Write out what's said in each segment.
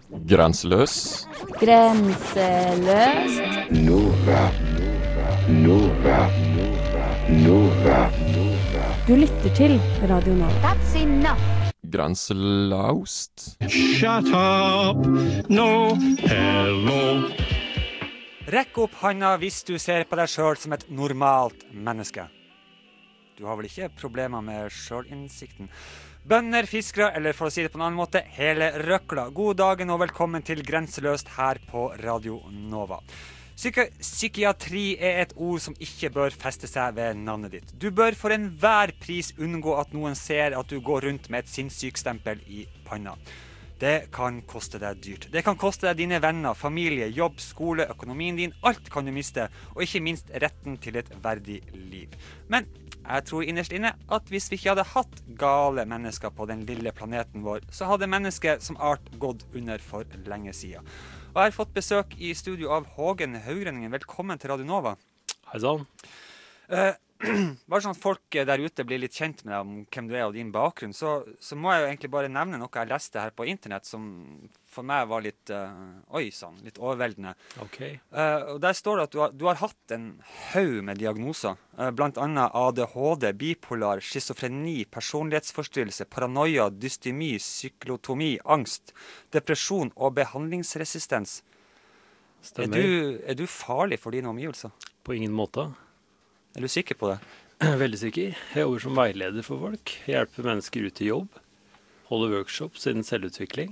Grenseløs. Grenseløst. Nova. Nova. Nova. Du lytter til Radio Nova. That's enough. Grenselaust. Shut up! No, hello. Rekk opp handa hvis du ser på deg selv som et normalt menneske. Du har vel ikke problemer med selvinnsikten? Bønder, fiskere, eller for å si det på en annen måte, hele røkla. God dagen og velkommen til Grenseløst her på Radio Nova. Psykiatri er et ord som ikke bør feste seg ved navnet ditt. Du bør for enhver pris unngå at noen ser at du går rundt med et sinnssykstempel i panna. Det kan koste deg dyrt. Det kan koste deg dine venner, familie, jobb, skole, økonomien din. Alt kan du miste, og ikke minst retten til et verdig liv. Men jeg tror innerst inne at hvis vi ikke hadde hatt gale mennesker på den lille planeten vår, så hadde mennesket som art gått under for lenge siden. Og jeg har fått besøk i studio av Hågen Haugrenningen. Velkommen til Radio Nova. Hei sann. Bare sånn at folk der ute blir litt kjent med deg om hvem du er og din bakgrunn, så må jeg jo egentlig bare nevne noe jeg leste her på internett som for meg var litt litt overveldende. Okay. Og der står det at du har hatt en haug med diagnoser, blant annet ADHD, bipolar, schizofreni, personlighetsforstyrrelse, paranoia, dystemi, syklotomi, angst, depresjon og behandlingsresistens. Stemmer. Er du farlig for dine omgivelser? På ingen måte. Er du sikker på det? Veldig sikker. Jeg jobber som veileder for folk. Jeg hjelper mennesker ut i jobb. Holder workshops innen selvutvikling.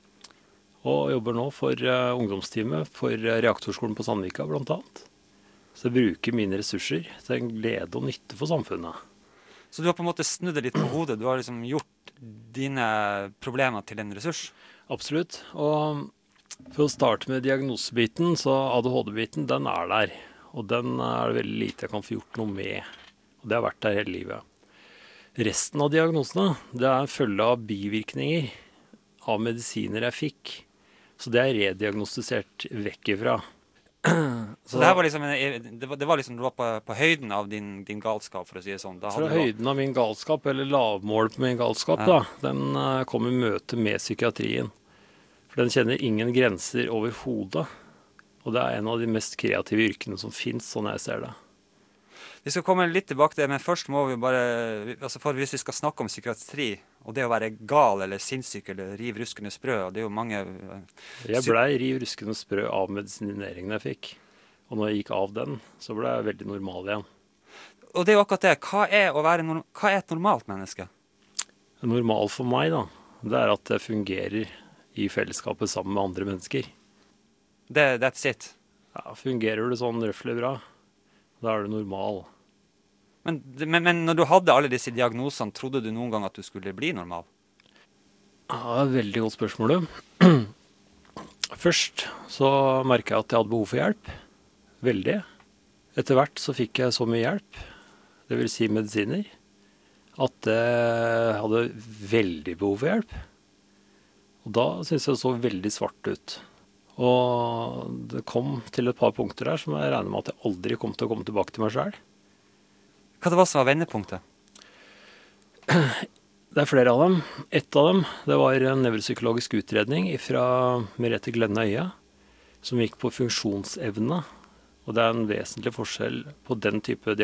Og jobber nå for ungdomsteamet for reaktorskolen på Sandvika blant annet. Så jeg bruker mine ressurser til en glede og nytte for samfunnet. Så du har på en måte snudd det litt på hodet? Du har liksom gjort dine problemer til en ressurs? Absolutt. Og for å starte med diagnosebiten, så ADHD-biten, den er der. Og den er det veldig lite jeg kan få gjort noe med. Og det har vært der hele livet. Resten av diagnosene, det er følge av bivirkninger av medisiner jeg fikk. Så det er rediagnostisert vekk ifra. Så det her var liksom, det var liksom du var på høyden av din galskap, for å si det sånn. Fra høyden av min galskap, eller lavmål på min galskap, ja. Den kom i møte med psykiatrien. For den kjenner ingen grenser overhodet. Og det er en av de mest kreative yrkene som finnes, sånn jeg ser det. Vi skal komme litt tilbake til det, men først må vi bare, for hvis vi skal snakke om psykiatri, og det å være gal eller sinnssyk eller riv ruskende sprø, og det er jo mange... Jeg ble riv ruskende sprø av medisineringen jeg fikk. Og når jeg gikk av den, så ble jeg veldig normal igjen. Og det er jo akkurat det. Hva er et normalt menneske? Normal for meg da, det er at jeg fungerer i fellesskapet sammen med andre mennesker. That's it. Ja, fungerer du sånn røffelig bra, da er du normal. Men når du hadde alle disse diagnosene, trodde du noen gang at du skulle bli normal? Ja, veldig godt spørsmål. Først så merket jeg at jeg hadde behov for hjelp. Veldig. Etter hvert så fikk jeg så mye hjelp, det vil si medisiner, at jeg hadde veldig behov for hjelp. Og da synes jeg det så veldig svart ut. Og det kom til et par punkter der som jeg regner med at jeg aldri kom til å komme tilbake til meg selv. Hva det var som var vendepunktet? Det er flere av dem. Et av dem, det var en nevropsykologisk utredning fra Merete Glenne Øye, som gikk på funksjonsevne. Og det er en vesentlig forskjell på den type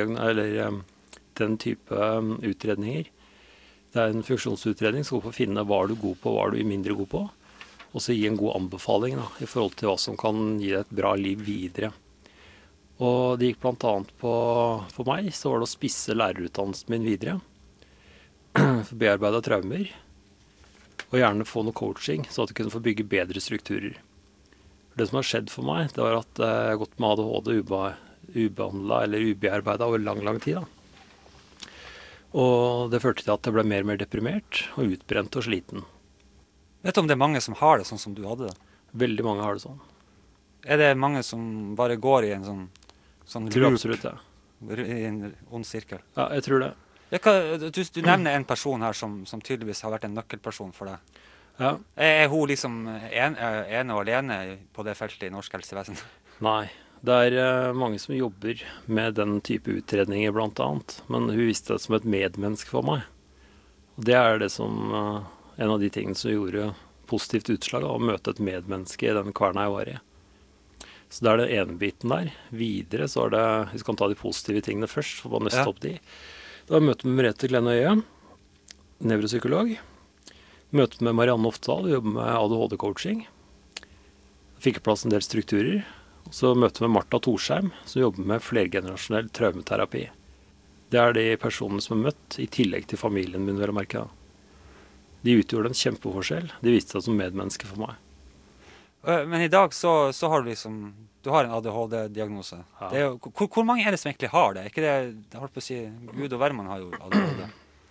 utredninger. Det er en funksjonsutredning som går på å finne hva du er god på, hva du er mindre god på. Og så gi en god anbefaling da, i forhold til hva som kan gi deg et bra liv videre. Og det gikk blant annet for meg, så var det å spisse lærerutdannelsen min videre. For bearbeidet traumer. Og gjerne få noe coaching, så at du kunne få bygge bedre strukturer. For det som har skjedd for meg, det var at jeg har gått med ADHD ubehandlet eller ubearbeidet over lang tid. Da. Og det førte til at jeg ble mer og mer deprimert og utbrent og sliten. Vet du om det er mange som har det sånn som du hadde det? Veldig mange har det sånn. Er det mange som bare går i en sånn loop? Absolutt, ja. I en ond sirkel? Ja, jeg tror det. Du nevner en person her som tydeligvis har vært en nøkkelperson for deg. Ja. Er hun liksom ene og alene på det feltet i norsk helsevesen? Nei, det er mange som jobber med den type utredninger blant annet. Men hun viste det som et medmenneske for meg. Og det er det som... en av de tingene som gjorde positivt utslag av å møte et medmenneske i den kverna jeg var i. Så det den ene biten der. Videre så det, hvis vi kan ta de positive tingene først, for å nøste opp de. Det var møte med Merete Glenn Øye, nevropsykolog. Møte med Marianne Oftedal, jobber med ADHD-coaching. Fikk plass en del strukturer. Så møte med Martha Torsheim, som jobber med flergenerasjonell traumeterapi. Det de personene som møtt, i tillegg til familien min, vil jeg merke. De utgjorde en kjempeforskjell. De viste seg som medmenneske for meg. Men i dag så har du du har en ADHD-diagnose. Ja. Hvor mange det som egentlig har det? Ikke det, jeg holdt på å si, Gud og hvermann har jo ADHD.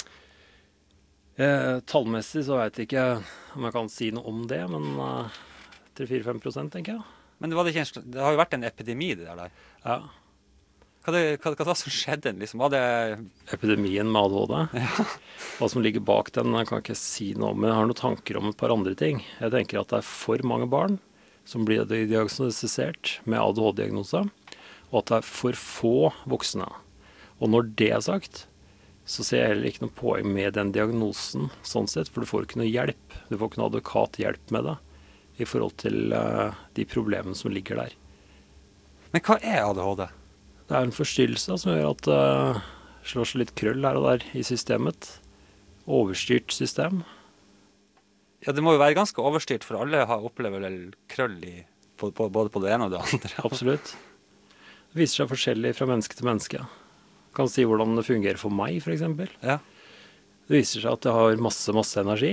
Tallmessig så vet jeg ikke om jeg kan si noe om det, men 3-4-5% tenker jeg. Men det har jo vært en epidemi det der. Ja. Hva var som skjedde? Liksom? Var det epidemien med ADHD? Ja. Hva som ligger bak den, jeg kan ikke si noe om, men jeg har noen tanker om et par andre ting. Jeg tenker at det for mange barn som blir diagnostisert med ADHD-diagnose, og at det for få voksne. Og når det sagt, så ser jeg heller ikke noe poeng med den diagnosen, sånn sett, for du får ikke noe hjelp. Du får ikke noe advokat hjelp med det, i forhold til de problemene som ligger der. Men hva ADHD? Det en forstyrrelse som gjør at det slår seg litt krøll her og der i systemet. Overstyrt system. Ja, det må jo være ganske overstyrt, for alle opplever vel krøll både på det ene og det andre. Absolutt. Det viser seg forskjellig fra menneske til menneske. Jeg kan si hvordan det fungerer for meg, for eksempel. Ja. Det viser seg at jeg har masse energi.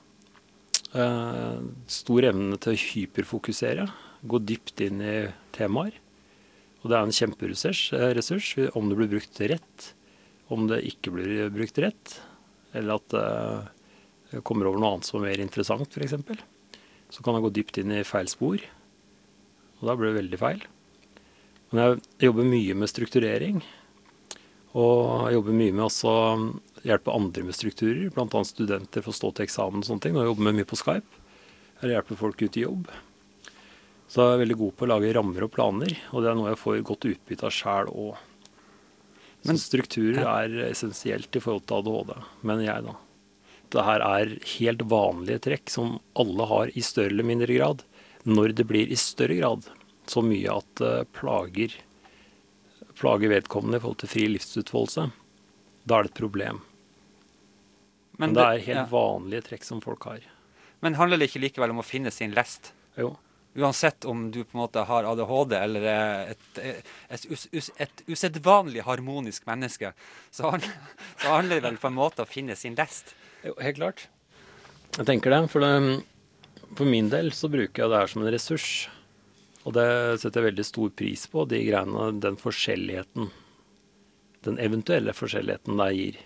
Stor evne til å hyperfokusere. Gå dypt inn i temaer. Og det en kjemperessurs om det blir brukt rett, om det ikke blir brukt rett, eller at det kommer over noe annet som mer interessant, for eksempel. Så kan jeg gå dypt inn i feil spor, og da blir det veldig feil. Men jeg jobber mye med strukturering, og jeg jobber mye med også hjelpe andre med strukturer, blant annet studenter for å stå til eksamen og sånne ting, og jeg jobber med mye på Skype, eller hjelper folk ut i jobb. Så jeg veldig god på å lage rammer og planer, og det noe jeg får godt utbytte av selv også. Men strukturer essensielt i forhold til ADHD, mener jeg da. Dette helt vanlige trekk som alle har i større eller mindre grad. Når det blir i større grad, så mye at det plager vedkommende i forhold til fri livsutfoldelse, da det et problem. Men det helt vanlige trekk som folk har. Men handler det ikke likevel om å finne sin lest? Jo. Uansett om du på en måte har ADHD eller et usedvanlig harmonisk menneske, så handler det vel på en måte å finne sin lest. Jo, helt klart. Jeg tenker det, for min del så bruker jeg det her som en ressurs. Og det setter jeg veldig stor pris på, de greiene, den forskjelligheten, den eventuelle forskjelligheten det gir.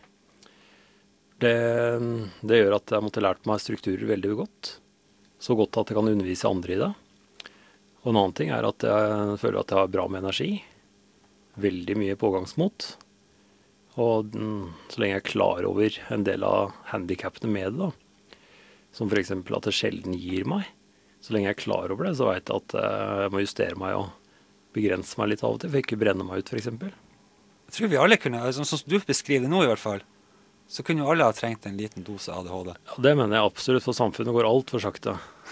Det gjør at jeg måtte lært meg strukturer veldig godt. Så godt at jeg kan undervise andre i det. Og en annen ting at jeg føler at jeg har bra med energi. Veldig mye pågangsmot. Og så lenge jeg er klar over en del av handicapene med det, da, som for eksempel at det sjelden gir meg, så lenge jeg er klar over det, så vet jeg at jeg må justere meg og begrense meg litt av og til, for ikke brenne meg ut, for eksempel. Jeg tror vi alle kunne, sånn som du beskriver det nå i hvert fall, så kunne jo alle ha trengt en liten dose ADHD. Ja, det mener jeg absolutt, for samfunnet går alt for sakte.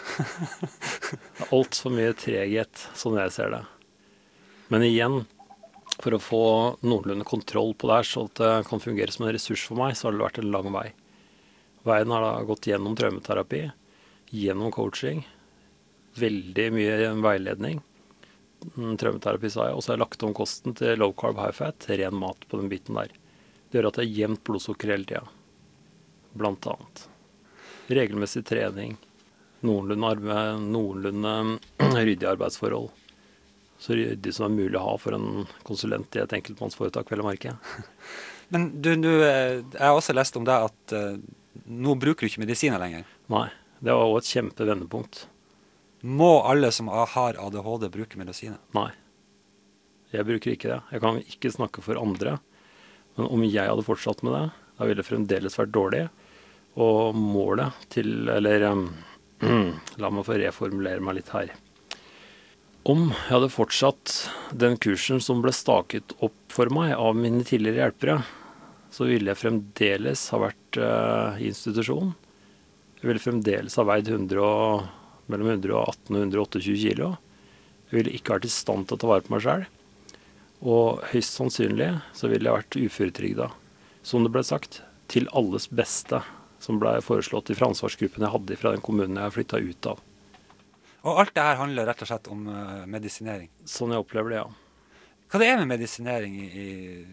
Alt for mye treghet, sånn jeg ser det. Men igjen, for å få noenlunde kontroll på det her, så at det kan fungere som en ressurs for meg, så har det vært en lang vei. Veien har da gått gjennom traumeterapi, gjennom coaching, veldig mye veiledning. Traumeterapi sa jeg, og så har jeg lagt om kosten til low carb, high fat, ren mat på den biten der. Det gjør at det jevnt blodsukker hele tiden, blant annet. Regelmessig trening, noenlunde ryddig arbeidsforhold. Så ryddig som mulig å ha for en konsulent i et enkeltmannsforetak, vel å merke. Men jeg har også lest om deg at nå bruker du ikke medisiner lenger. Nei, det var også et kjempevendepunkt. Må alle som har ADHD bruke medisiner? Nei, jeg bruker ikke det. Jeg kan ikke snakke for andre. Men om jeg hadde fortsatt med det, da ville det fremdeles vært dårlig. Og målet til, eller la meg få reformulere meg litt her. Om jeg hadde fortsatt den kursen som ble staket opp for meg av mine tidligere hjelpere, så ville jeg fremdeles ha vært i institusjon. Jeg ville fremdeles ha veid mellom 118 og 128 kilo. Jeg ville ikke vært i stand til å ta vare på meg selv. Og høyst sannsynlig så ville jeg vært uføretrygda. Som det ble sagt, til alles beste, som ble foreslått fra ansvarsgruppen jeg hadde fra den kommunen jeg flyttet ut av. Og alt det her handler rett og slett om medisinering. Sånn jeg opplever det, ja. Hva det med medisinering i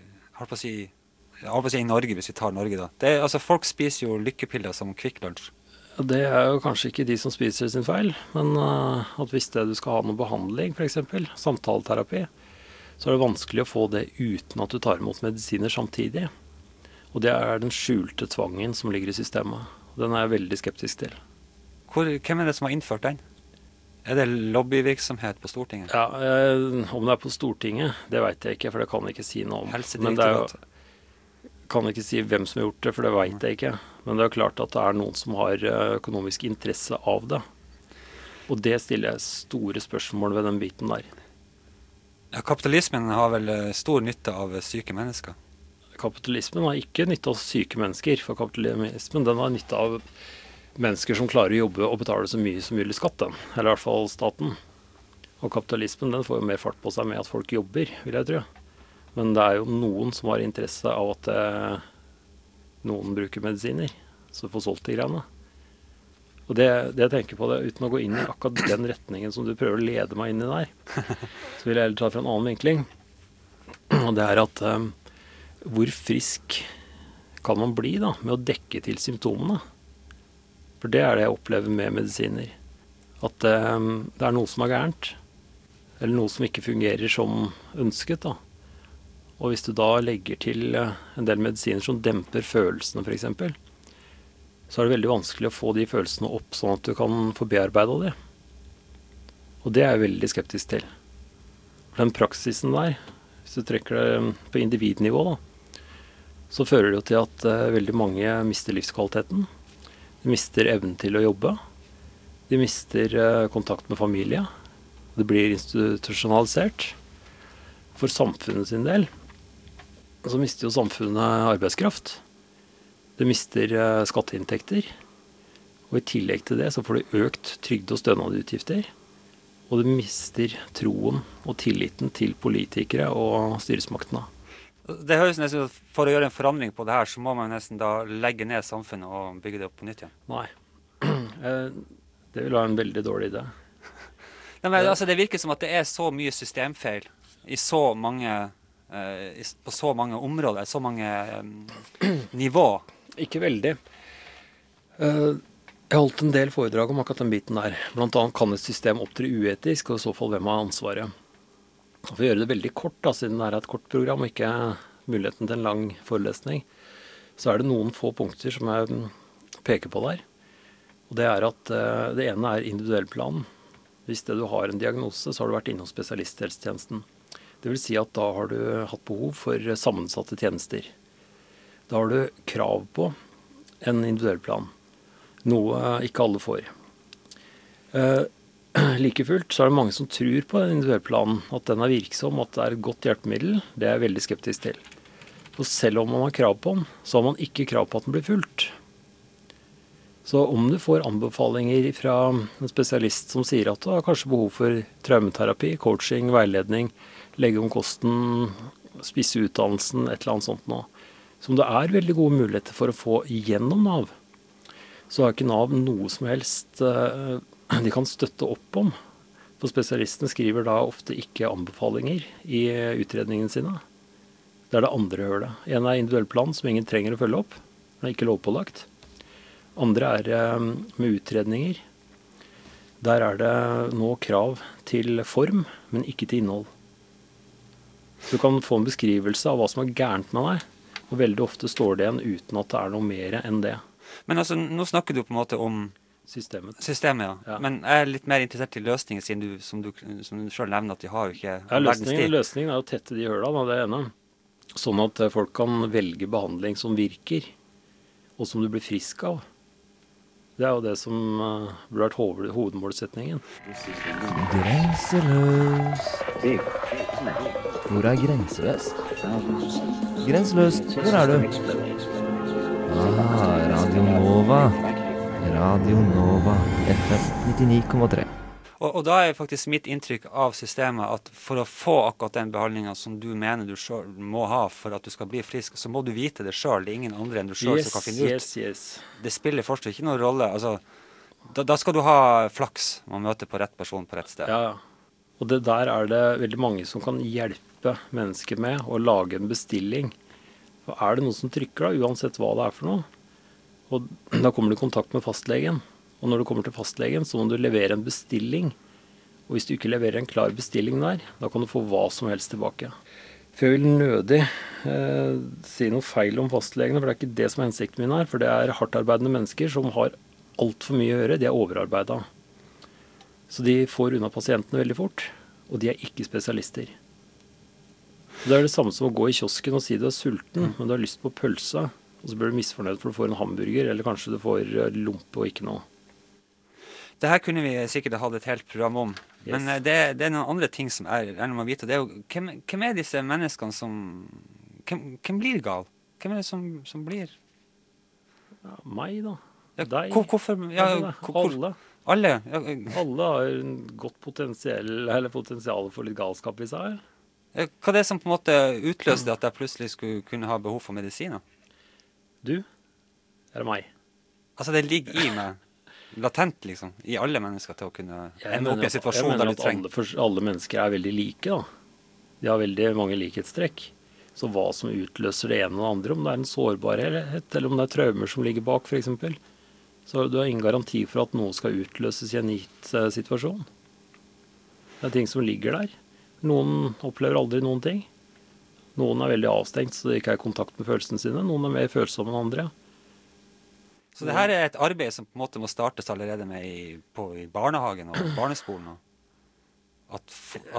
Norge, hvis vi tar Norge da? Altså, folk spiser jo lykkepiller som Kvikk Lunsj. Det er jo kanskje ikke de som spiser sin feil, men at hvis du skal ha noe behandling, for eksempel, samtaleterapi, så er det vanskelig å få det uten at du tar imot medisiner samtidig. Og det er den skjulte tvangen som ligger i systemet. Den er jeg veldig skeptisk til. Hvem er det som har innført den? Er det lobbyvirksomhet på Stortinget? Ja, om det er på Stortinget, det vet jeg ikke, for det kan jeg ikke si noe om. Men det kan jeg ikke si hvem som har gjort det, for det vet jeg ikke. Men det er klart at det er noen som har økonomisk interesse av det. Og det stiller jeg store spørsmål ved den biten der. Ja, kapitalismen har vel stor nytte av syke mennesker? Kapitalismen har ikke nytte av syke mennesker, for kapitalismen den har nytte av mennesker som klarer å jobbe og betale så mye som mulig skatt, eller i hvert fall staten. Og kapitalismen den får jo mer fart på seg med at folk jobber, vil jeg tro. Men det er jo noen som har interesse av at noen bruker medisiner, så får solgt de greiene. Og det jeg tenker på det, uten å gå inn i akkurat den retningen som du prøver å lede meg inn i der, så vil jeg heller ta fra en annen vinkling. Og det er at hvor frisk kan man bli da, med å dekke til symptomene? For det er det jeg opplever med medisiner. At det er noe som er gærent, eller noe som ikke fungerer som ønsket da. Og hvis du da legger til en del medisiner som demper følelsene for eksempel, så er det veldig vanskelig å få de følelsene opp sånn at du kan få bearbeidet det. Og det er jeg veldig skeptisk til. For den praksisen der, hvis du trekker det på individnivå da, så fører det jo til at veldig mange mister livskvaliteten. De mister evnen til å jobbe. De mister kontakt med familie. Det blir institusjonalisert. For samfunnet sin del så mister jo samfunnet arbeidskraft. Det mister skatteinntekter. Og i tillegg til det så får du økt trygde- og stønadsutgifter. Og du mister troen og tilliten til politikere og styresmaktene. Det høres nesten ut, for å gjøre en forandring på det her, så må man nesten da legge ned samfunnet og bygge det opp på nytt igjen. Nei. Det vil være en veldig dårlig idé. Nei, men, altså, det virker som at det er så mye systemfeil i så mange, på så mange områder, så mange nivå. Ikke veldig. Jeg har holdt en del foredrag om akkurat den biten der. Blant annet kan et system opptre uetisk, og i så fall hvem har ansvaret. For å gjøre det veldig kort, da, siden det er et kort program og ikke muligheten til en lang forelesning, så er det noen få punkter som jeg peker på der. Og det er at det ene er individuell plan. Hvis det du har en diagnose, så har du vært innom spesialisthelsetjenesten. Det vil si at da har du hatt behov for sammensatte tjenester. Da har du krav på en individuell plan. Noe ikke alle får. Like fullt så er det mange som tror på den individuelle planen, at den er virksom, at det er et godt hjelpemiddel. Det er jeg veldig skeptisk til. For selv om man har krav på den, så har man ikke krav på at den blir fulgt. Så om du får anbefalinger fra en spesialist som sier at du har kanskje behov for traumeterapi, coaching, veiledning, legge om kosten, spisse utdannelsen, et eller annet sånt nå, som det er veldig gode muligheter for å få gjennom Nav, så har ikke Nav noe som helst de kan støtte opp om. For spesialistene skriver da ofte ikke anbefalinger i utredningene sine. Det er det andre hølet. En er individuell plan som ingen trenger å følge opp. Den er ikke lovpålagt. Andre er med utredninger. Der er det nå krav til form, men ikke til innhold. Du kan få en beskrivelse av hva som er gærent med deg, og veldig ofte står det igjen uten at det er noe mer enn det. Men altså, nå snakker du på en måte om Systemet, ja. Men jeg er litt mer interessert i løsningen, siden som du selv nevner at de har jo ikke Løsningen er å tette de hølene, det ene. Sånn at folk kan velge behandling som virker, og som du blir frisk av. Det er jo det som burde vært hovedmålsetningen. Grenseløs. Hvor er grenseløs? Grenseløs, hvor er du? Radio Nova. Radio Nova FM 99,3. Og da er faktisk mitt inntrykk av systemet at for å få akkurat den behandlingen som du mener du selv må ha for at du skal bli frisk, så må du vite det selv. Det er ingen andre enn du selv som kan finne ut. Yes. Det spiller fortsatt ikke noen rolle. Altså, da skal du ha flaks om å møte på rett person på rett sted. Ja. Og det der er det veldig mange som kan hjelpe mennesker med å lage en bestilling. Og er det noe som trykker da, uansett hva det er for noe, og da kommer du i kontakt med fastlegen. Og når du kommer til fastlegen, så må du levere en bestilling. Og hvis du ikke leverer en klar bestilling der, da kan du få hva som helst tilbake. For jeg vil nødig si noe feil om fastlegene, for det er ikke det som er hensikten min her. For det er hardtarbeidende mennesker som har alt for mye å gjøre. De er overarbeidet. Så de får unna pasientene veldig fort, og de er ikke spesialister. Det er det samme som å gå i kiosken og si du er sulten, men du har lyst på pølse, og så blir du misfornøyd for du får en hamburger, eller kanskje du får lompe og ikke noe. Det her kunne vi sikkert hatt et helt program om, men det er noen andre ting som er noe å vite. Det er jo, hvem er disse menneskene som... Hvem blir gal? Hvem er det som blir? Ja, meg da. Ja, Deg. Hvorfor? Ja, Alle. Alle? Ja, Alle har en godt potensial for litt galskap i seg. hva er det som på en måte utløste at jeg plutselig skulle kunne ha behov for medisiner? Du, det er meg. Altså det ligger i meg. Latent, liksom, i alle mennesker til å kunne ende opp i en situasjon der du trenger. Jeg mener at alle mennesker er veldig like, da. De har veldig mange likhetstrekk. Så hva som utløser det ene og det andre, om det er en sårbarhet, eller om det er traumer som ligger bak, for eksempel, så du har ingen garanti for at noe skal utløses i en gitt situasjon. Det er ting som ligger der. Noen opplever aldri noen ting. Noen er veldig avstengt, så de ikke er i kontakt med følelsene sine. Noen er mer følsomme enn andre. Så det her er et arbeid som på en måte må startes allerede med i barnehagen og barneskolen. At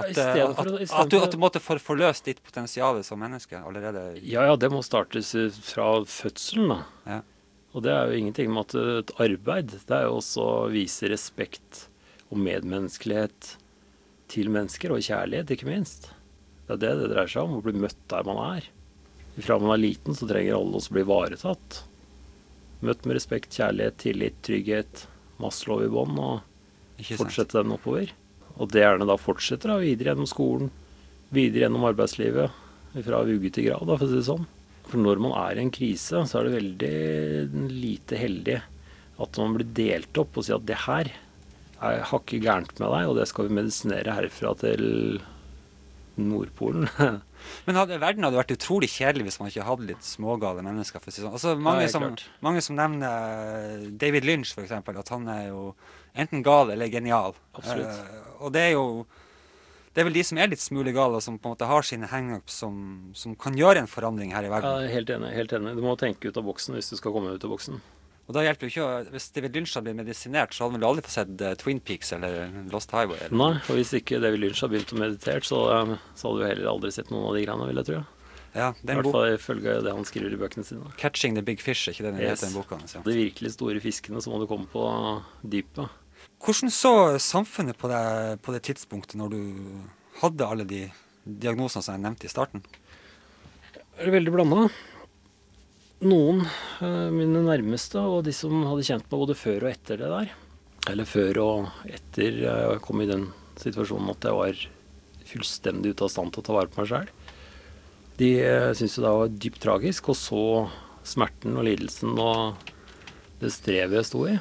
du måtte forløse ditt potensial som menneske allerede. Ja, det må startes fra fødselen, da. Ja. Og det er jo ingenting med at et arbeid, det er jo også å vise respekt og medmenneskelighet til mennesker, og kjærlighet, ikke minst. Det er det dreier seg om, å bli møtt der man er. Fra man er liten, så trenger alle oss bli varetatt. Møtt med respekt, kjærlighet, tillit, trygghet, Maslow i bånd, og fortsette den oppover. Og det gjerne da fortsetter da, videre gjennom skolen, videre gjennom arbeidslivet, fra vugge til grav, da, for å si det sånn. For når man er i en krise, så er det veldig lite heldig at man blir delt opp og sier at det her har ikke gærent med deg, og det skal vi medisinere herfra til Nordpolen. Men verden hadde vært utrolig kjedelig hvis man ikke hadde litt smågale mennesker, for å si sånn. Altså, mange som nevner David Lynch, for eksempel, at han er jo enten gal eller genial. Absolutt. Og det er vel de som er litt smulig gale, som på en måte har sine hang-ups som kan gjøre en forandring her i verden. Ja, helt enig. Du må tenke ut av boksen hvis du skal komme ut av boksen. Og da hjelper det jo ikke, hvis David Lynch hadde blitt medisinert, så hadde vel aldri fått sett Twin Peaks eller Lost Highway. Eller? Nei, og hvis ikke David Lynch hadde begynt å meditere, så hadde vi heller aldri sett noen av de greiene, vil jeg tro. Ja, I hvert fall ifølge det han skriver i bøkene sine. Catching the Big Fish, ikke det den heter den boka? Ja. De virkelig store fiskene, så må du komme på dypet. Hvordan så samfunnet på det tidspunktet når du hadde alle de diagnosene som jeg nevnte i starten? Det er veldig blandet. Noen, mine nærmeste, og de som hadde kjent meg både før og etter det der, eller før og etter jeg kom i den situasjonen at jeg var fullstendig ute av stand til å ta vare på meg selv, de syntes jo det var dypt tragisk, og så smerten og lidelsen og det strevet jeg sto i.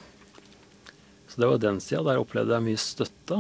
Så det var den siden, der opplevde jeg mye støtte.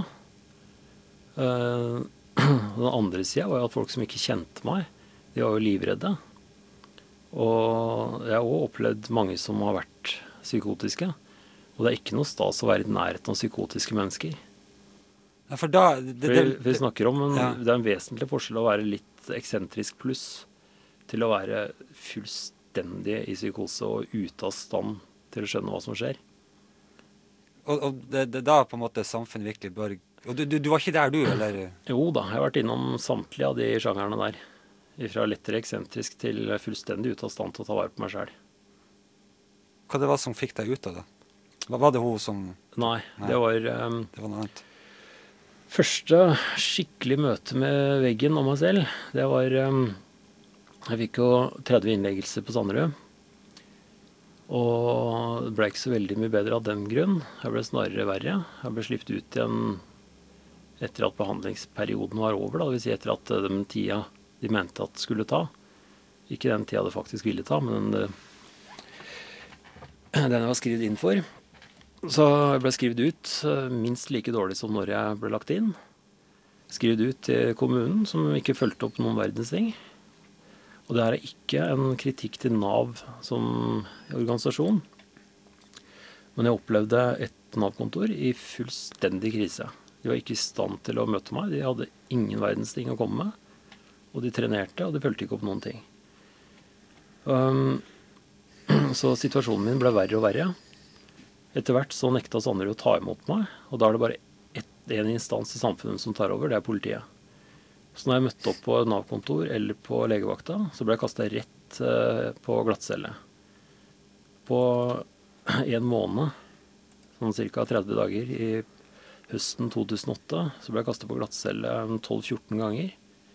Den andre siden var jo at folk som ikke kjente meg, de var jo livredde. Og jeg har også opplevd mange som har vært psykotiske. Og det er ikke noe stas å være i nærheten av psykotiske mennesker. Ja, for vi snakker om det er en vesentlig forskjell å være litt eksentrisk pluss til å være fullstendig i psykose og ute av stand til å skjønne hva som skjer. Og det da på en måte samfunnet virkelig bør... Og du var ikke der du, eller? Jo da, jeg har vært innom samtlige av de sjangerne der. Fra lettere eksentrisk til fullstendig ute av stand til å ta vare på meg selv. Hva det var som fikk deg ut av det? Var det hun som... Nei, det var noe annet. Første skikkelig møte med veggen og meg selv, det var... jeg fikk jo 30 innleggelser på Sanderud. Og det ble ikke så veldig mye bedre av den grunn. Jeg ble snarere verre. Jeg ble slippet ut igjen etter at behandlingsperioden var over, da. Det vil si etter at den tida de mente at skulle ta. Ikke den tida det faktisk ville ta, men den jeg var skrevet inn for. Så jeg ble skrevet ut minst like dårlig som når jeg ble lagt inn. Skrevet ut til kommunen, som ikke fulgte opp noen verdens ting. Og det her er ikke en kritikk til NAV som organisasjon. Men jeg opplevde et NAV-kontor i fullstendig krise. De var ikke i stand til å møte meg. De hadde ingen verdens ting å komme med. Og de trenerte, og de fulgte ikke opp noen ting. Så situasjonen min ble verre og verre. Etter hvert så nekta Sanderud å ta imot meg. Og da er det bare en instans i samfunnet som tar over, det er politiet. Så når jeg møtte opp på NAV-kontor eller på legevakta, så ble jeg kastet rett på glattcelle. På en måned, sånn ca. 30 dager i høsten 2008, så ble jeg kastet på glattcelle 12-14 ganger.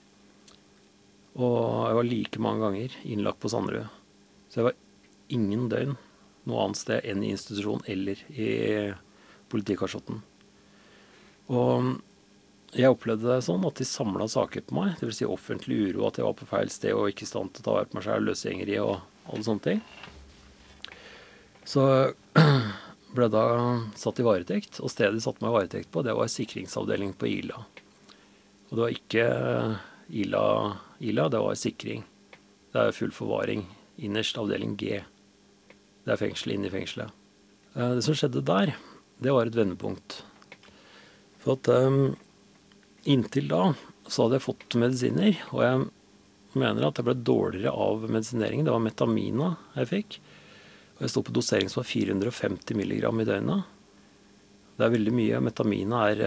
Og jeg var like mange ganger innlagt på Sanderud. Så jeg var ingen døgn noe annet sted enn i institusjon eller i politikarsjotten. Og jeg opplevde det sånn at de samlet saker på meg, det vil si offentlig uro, at jeg var på feil sted og ikke i stand til å ta vare på meg selv, løsgjengeri og alle sånne ting. Så ble da satt i varetekt, og stedet de satte meg i varetekt på, det var sikringsavdeling på Ila. Og det var ikke Ila, det var sikring. Det er full forvaring, innerst avdeling G. Det er fengsel inne i fengselet. Det som skjedde der, det var et vendepunkt. For at inntil da så hadde jeg fått medisiner, og jeg mener at jeg ble dårligere av medisineringen. Det var metamina jeg fikk. Og jeg stod på dosering som var 450 milligram i døgnet. Det er veldig mye. Metamina er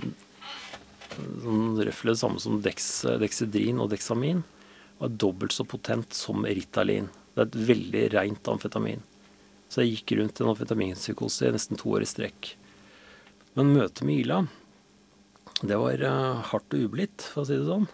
sånn røffelig det samme som Dexedrin og Dexamin, og er dobbelt så potent som Ritalin. Det er et veldig rent amfetamin. Så jeg gikk rundt i en amfetaminpsykose i nesten 2 år i strekk. Men møtet med Ila, det var hardt og ublidt, for å si det sånn.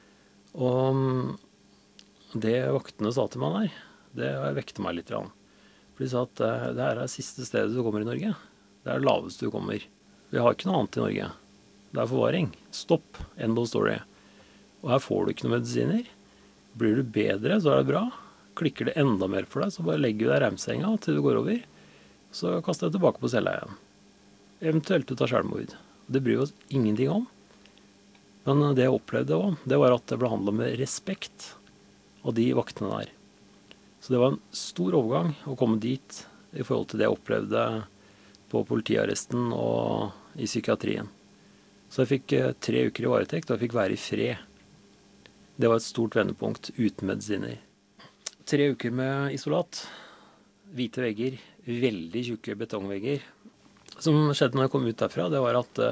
Og det vaktene sa til meg der, det vekte meg litt. For de sa at det her er siste stedet du kommer i Norge. Det er det laveste du kommer. Vi har ikke noe annet i Norge. Det er forvaring. Stopp. End of story. Og her får du ikke noen medisiner. Blir du bedre, så er det bra. Klikker det enda mer for deg, så bare legger du deg i remsenga til du går over. Så kaster jeg tilbake på cella igjen. Eventuelt du tar selvmord. Det bryr vi oss ingenting om. Men det jeg opplevde også, det var at jeg ble behandlet med respekt av de vaktene der. Så det var en stor overgang å komme dit i forhold til det jeg opplevde på politiarresten og i psykiatrien. Så jeg fikk 3 uker i varetekt, og jeg fikk være i fred. Det var et stort vendepunkt uten medisiner. 3 uker med isolat, hvite vegger, veldig tjukke betongvegger. Som skjedde når jeg kom ut derfra, det var at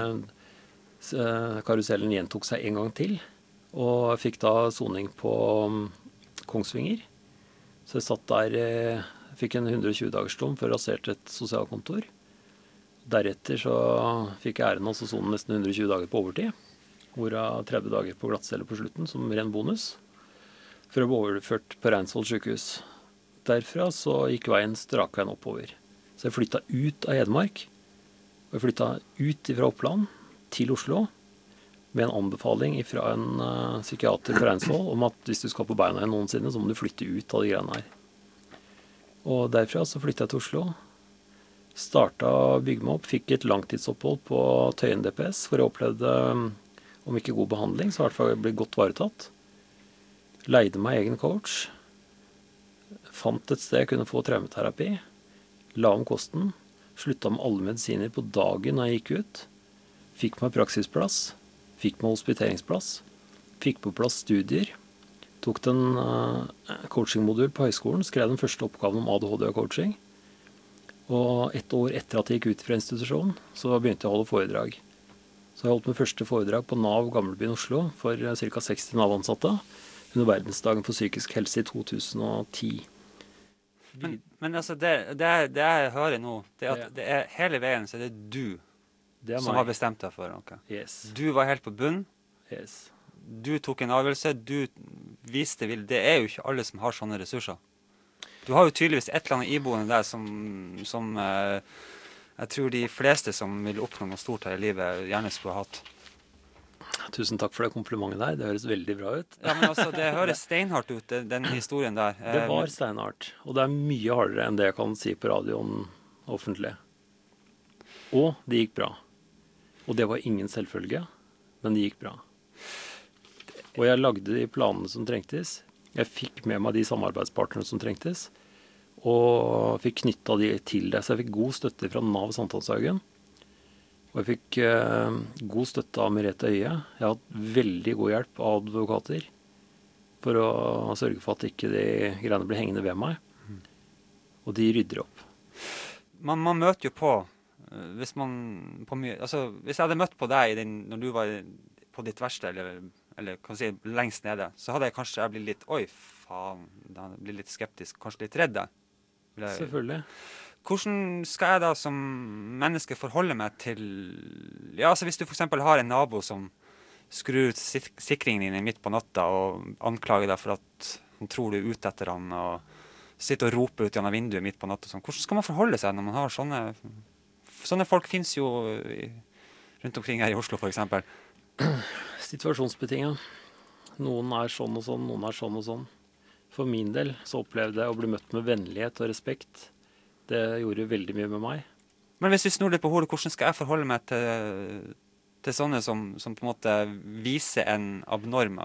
karusellen gjentok seg en gang til. Og jeg fikk da soning på Kongsvinger. Så jeg satt der, fikk en 120-dagersdom for å ha rasert et sosialkontor. Deretter så fikk jeg æren av å sone nesten 120 dager på overtid. Hvorav 30 dager på glattcelle på slutten, som ren bonus. For å bli overført på Reinsvoll sykehus. Derfra så gikk veien strakveien oppover. Så jeg flytta ut av Hedmark, og jeg flytta ut fra Oppland til Oslo, med en anbefaling fra en psykiater fra Reinsvoll om at hvis du skal på beina igjen noensinne, så må du flytte ut av de greiene her. Og derfra så flytta jeg til Oslo, starta å bygge meg opp, fikk et langtidsopphold på Tøyen DPS, for jeg opplevde, om ikke god behandling, så i hvert fall ble godt varetatt. Leide meg egen coach, fant et sted jeg kunne få traumeterapi, la om kosten, slutta med alle medisiner på dagen når jeg gikk ut, fikk meg praksisplass, fikk meg hospiteringsplass, fikk på plass studier, tok den coachingmodul på høyskolen, skrev den første oppgaven om ADHD og coaching, og 1 år etter at jeg gikk ut fra institusjonen, så begynte jeg å holde foredrag. Så jeg holdt min første foredrag på NAV Gamlebyen Oslo for ca. 60 NAV-ansatte under verdensdagen for psykisk helse i 2010. Men altså, det jeg hører nå, det er at det er hele veien så er det du som har bestemt deg for noe. Yes. Du var helt på bunn. Yes. Du tok en avgjørelse. Du viste vil. Det er jo ikke alle som har sånne ressurser. Du har jo tydeligvis et eller annet iboende der som jeg tror de fleste som vil oppnå noe stort her i livet, gjerne skulle ha hatt. Tusen takk for det komplimentet der. Det høres veldig bra ut. Ja, men altså, det høres steinhardt ut, den historien der. Det var steinhardt, og det er mye hardere enn det jeg kan si på radioen offentlig. Og det gikk bra. Og det var ingen selvfølge, men det gikk bra. Og jeg lagde de planene som trengtes. Jeg fikk med meg de samarbeidspartnerne som trengtes, og fikk knyttet de til det. Så jeg fikk god støtte fra Nav Sankthanshaugen. Og jeg fikk god støtte av Merete Øye. Jeg har hatt veldig god hjelp av advokater for å sørge for at ikke de greiene blir hengende ved meg. Og de rydder opp. Man møter jo på, hvis jeg hadde møtt på deg når du var på ditt verste, eller kan si lengst nede, så hadde jeg kanskje blitt litt, oi faen, da blir litt skeptisk, kanskje litt redd. Selvfølgelig. Hvordan skal jeg da som menneske forholde meg til, ja, altså hvis du for eksempel har en nabo som skrur ut sikringen din midt på natta og anklager deg for at han tror du er ute etter han og sitter og roper ut gjennom vinduet midt på natta, hvordan skal man forholde seg når man har sånne folk finnes jo rundt omkring her i Oslo for eksempel. Situasjonsbetinget. Noen er sånn og sånn, noen er sånn og sånn. For min del så opplevde jeg å bli møtt med vennlighet og respekt. Det gjorde veldig mye med meg. Men hvis vi snur litt på hodet, hvordan skal jeg forholde meg til sånne som på en måte viser en abnorm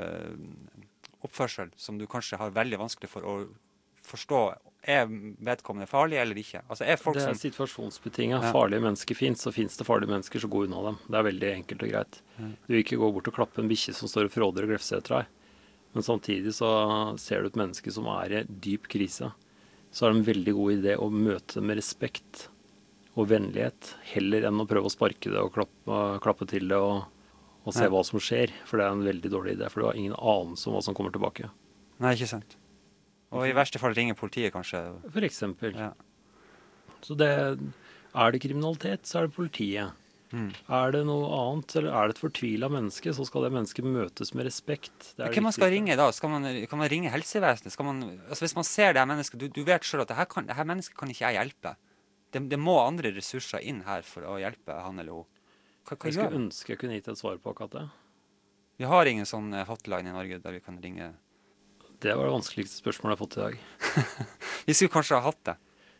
oppførsel, som du kanskje har veldig vanskelig for å forstå, er vedkommende farlig eller ikke? Altså, det er situasjonsbetinget. Ja. Farlige mennesker finnes, så finnes det farlige mennesker, så gå unna dem. Det er veldig enkelt og greit. Du vil ikke gå bort og klappe en bikkje som står og fråder og grefser etter deg. Men samtidig så ser du et menneske som er i dyp krise. Så er det en veldig god idé å møte med respekt og vennlighet, heller enn å prøve å sparke det og klappe til det og se hva som skjer. For det er en veldig dårlig idé, for du har ingen anelse om hva som kommer tilbake. Nei, ikke sant. Og i verste fall ringer politiet, kanskje. For eksempel. Ja. Så er det kriminalitet, så er det politiet. Er det noe annet, eller er det et fortvilet menneske, så skal det mennesket møtes med respekt. Hvem man skal ringe da? Kan man ringe helsevesenet? Hvis man ser det her mennesket, du vet selv at det her mennesket kan ikke jeg hjelpe. Det må andre ressurser inn her for å hjelpe han eller hun. Hva jeg skulle ønske jeg kunne gitt et svar på akkurat det. Vi har ingen sånn hotline i Norge der vi kan ringe. Det var det vanskeligste spørsmålet jeg har fått i dag. Vi skulle kanskje ha hatt det.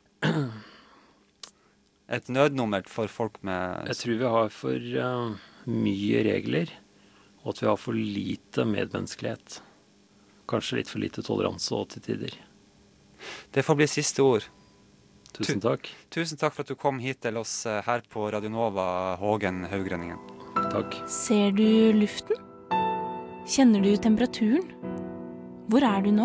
Et nødnummer for folk med... Jeg tror vi har for mye regler, og at vi har for lite medmenneskelighet. Kanskje litt for lite toleranse og til tider. Det får bli siste ord. Tusen takk. Tusen takk for at du kom hit til oss her på Radio Nova, Hågen Haugrønningen. Takk. Ser du luften? Kjenner du temperaturen? Hvor er du nå?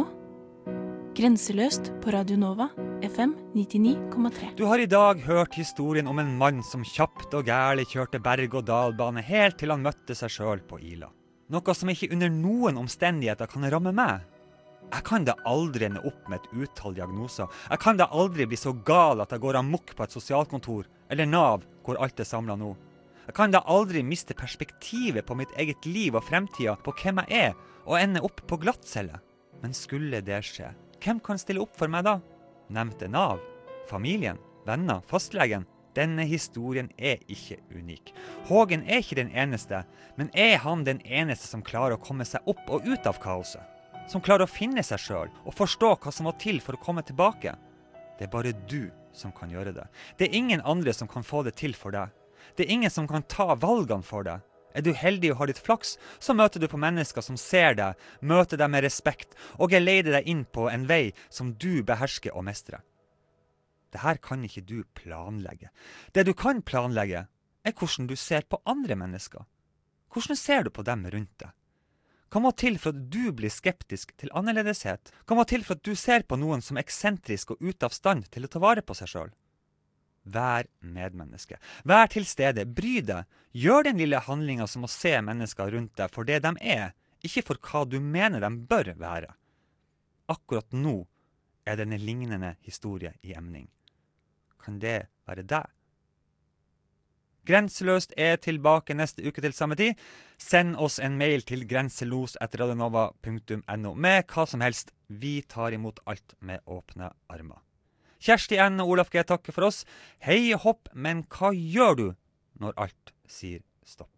Grenseløst på Radio Nova, FM 99,3. Du har i dag hørt historien om en mann som kjapt og gærlig kjørte berg- og dalbane helt til han møtte seg selv på Ila. Noe som ikke under noen omstendigheter kan ramme meg. Jeg kan da aldri ende opp med et utall diagnoser. Jeg kan da aldri bli så gal at jeg går amok på et sosialkontor, eller Nav, hvor alt er samlet nå. Jeg kan da aldri miste perspektivet på mitt eget liv og fremtiden på hvem jeg er, og ende opp på glattcelle. Men skulle det skje, hvem kan stille opp for meg da? Nevnte Nav, familien, venner, fastlegen. Denne historien er ikke unik. Hågen er ikke den eneste, men er han den eneste som klarer å komme seg opp og ut av kaoset? Som klarer å finne seg selv og forstå hva som må til for å komme tilbake? Det er bare du som kan gjøre det. Det er ingen andre som kan få det til for deg. Det er ingen som kan ta valgene for deg. Er du heldig og har litt flaks, så møter du på mennesker som ser deg, møter deg med respekt og geleider deg inn på en vei som du behersker og mestrer. Det her kan ikke du planlegge. Det du kan planlegge, er hvordan du ser på andre mennesker. Hvordan ser du på dem rundt deg? Hva må til for at du blir skeptisk til annerledeshet? Hva må til for at du ser på noen som eksentrisk og ute av stand til å ta vare på seg selv? Vær medmenneske. Vær til stede. Bry deg. Gjør den lille handlingen som å se mennesker rundt deg for det de er, ikke for hva du mener de bør være. Akkurat nå er det en lignende historie i emning. Kan det være deg? Grenseløst tilbake neste uke til samme tid. Send oss en mail til grenselos@radionova.no med hva som helst. Vi tar imot alt med åpne armer. Kjersti N. og Olaf G. takker for oss. Hei hopp, men hva gjør du når alt sier stopp?